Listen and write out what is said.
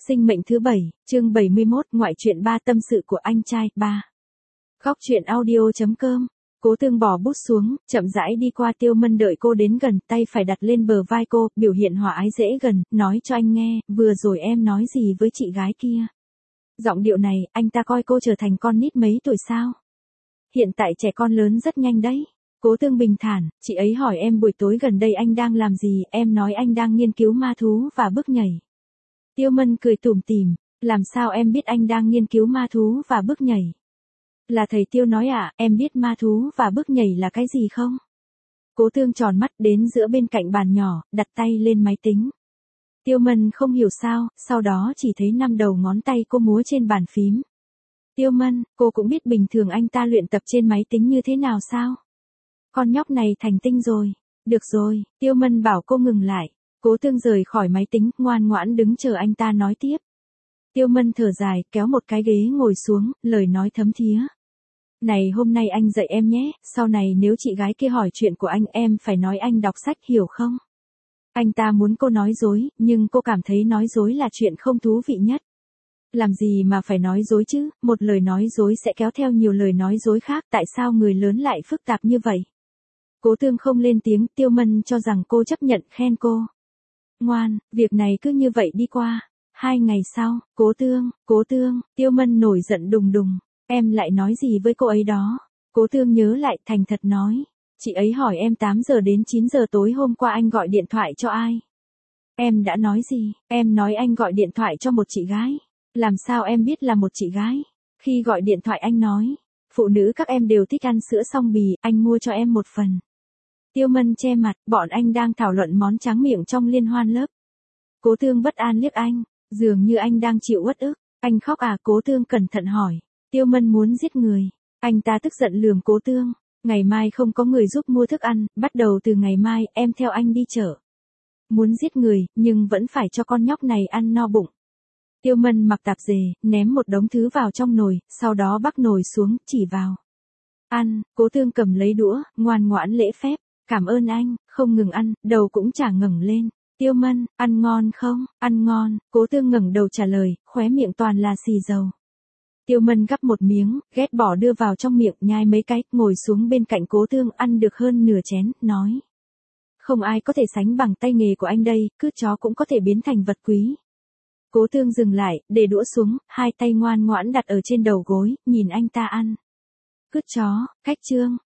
Sinh mệnh thứ 7, chương 71, ngoại truyện 3 tâm sự của anh trai, 3. Góc truyện audio.com. Cố Tương bỏ bút xuống, chậm rãi đi qua Tiêu Mân đợi cô đến gần, tay phải đặt lên bờ vai cô, biểu hiện hòa ái dễ gần, nói cho anh nghe, vừa rồi em nói gì với chị gái kia. Giọng điệu này, anh ta coi cô trở thành con nít mấy tuổi sao? Hiện tại trẻ con lớn rất nhanh đấy. Cố Tương bình thản, chị ấy hỏi em buổi tối gần đây anh đang làm gì, em nói anh đang nghiên cứu ma thú và bước nhảy. Tiêu Mân cười tủm tỉm, làm sao em biết anh đang nghiên cứu ma thú và bước nhảy? Là thầy Tiêu nói à, em biết ma thú và bước nhảy là cái gì không? Cố Tương tròn mắt đến giữa bên cạnh bàn nhỏ, đặt tay lên máy tính. Tiêu Mân không hiểu sao, sau đó chỉ thấy 5 đầu ngón tay cô múa trên bàn phím. Tiêu Mân, cô cũng biết bình thường anh ta luyện tập trên máy tính như thế nào sao? Con nhóc này thành tinh rồi. Được rồi, Tiêu Mân bảo cô ngừng lại. Cố Tương rời khỏi máy tính, ngoan ngoãn đứng chờ anh ta nói tiếp. Tiêu Mân thở dài, kéo một cái ghế ngồi xuống, lời nói thấm thía. Này hôm nay anh dạy em nhé, sau này nếu chị gái kia hỏi chuyện của anh em phải nói anh đọc sách hiểu không? Anh ta muốn cô nói dối, nhưng cô cảm thấy nói dối là chuyện không thú vị nhất. Làm gì mà phải nói dối chứ, một lời nói dối sẽ kéo theo nhiều lời nói dối khác, tại sao người lớn lại phức tạp như vậy? Cố Tương không lên tiếng, Tiêu Mân cho rằng cô chấp nhận khen cô. Ngoan, việc này cứ như vậy đi qua. 2 ngày sau, Cố Tương, Tiêu Mân nổi giận đùng đùng. Em lại nói gì với cô ấy đó? Cố Tương nhớ lại, thành thật nói. Chị ấy hỏi em 8 giờ đến 9 giờ tối hôm qua anh gọi điện thoại cho ai? Em đã nói gì? Em nói anh gọi điện thoại cho một chị gái. Làm sao em biết là một chị gái? Khi gọi điện thoại anh nói. Phụ nữ các em đều thích ăn sữa song bì, anh mua cho em một phần. Tiêu Mân che mặt, bọn anh đang thảo luận món tráng miệng trong liên hoan lớp. Cố Tương bất an liếc anh, dường như anh đang chịu uất ức. Anh khóc à? Cố Tương cẩn thận hỏi. Tiêu Mân muốn giết người. Anh ta tức giận lườm Cố Tương. Ngày mai không có người giúp mua thức ăn, bắt đầu từ ngày mai em theo anh đi chợ. Muốn giết người, nhưng vẫn phải cho con nhóc này ăn no bụng. Tiêu Mân mặc tạp dề, ném một đống thứ vào trong nồi, sau đó bắc nồi xuống, chỉ vào. Ăn, Cố Tương cầm lấy đũa, ngoan ngoãn lễ phép. Cảm ơn anh, không ngừng ăn, đầu cũng chả ngẩng lên. Tiêu Mân, ăn ngon không? Ăn ngon, Cố Tương ngẩng đầu trả lời, khóe miệng toàn là xì dầu. Tiêu Mân gắp một miếng, ghét bỏ đưa vào trong miệng, nhai mấy cái, ngồi xuống bên cạnh Cố Tương ăn được hơn nửa chén, nói. Không ai có thể sánh bằng tay nghề của anh đây, cứ chó cũng có thể biến thành vật quý. Cố Tương dừng lại, để đũa xuống, hai tay ngoan ngoãn đặt ở trên đầu gối, nhìn anh ta ăn. Cứt chó, cách chương,